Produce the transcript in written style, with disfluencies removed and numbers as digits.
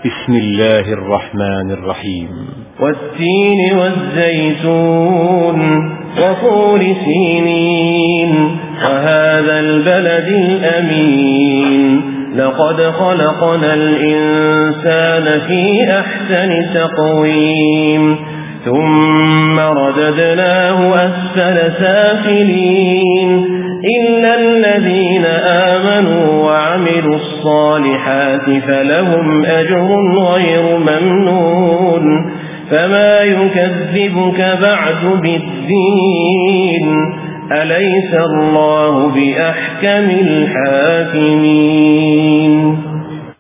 بسم الله الرحمن الرحيم. والتين والزيتون وطور سينين وهذا البلد الأمين لقد خلقنا الإنسان في أحسن تقويم ثم رددناه أسفل سافلين إلا الذين آمنوا وعملوا الصالحات فلهم أجر غير ممنون فما يكذبك بعد بالدين أليس الله بأحكم الحاكمين.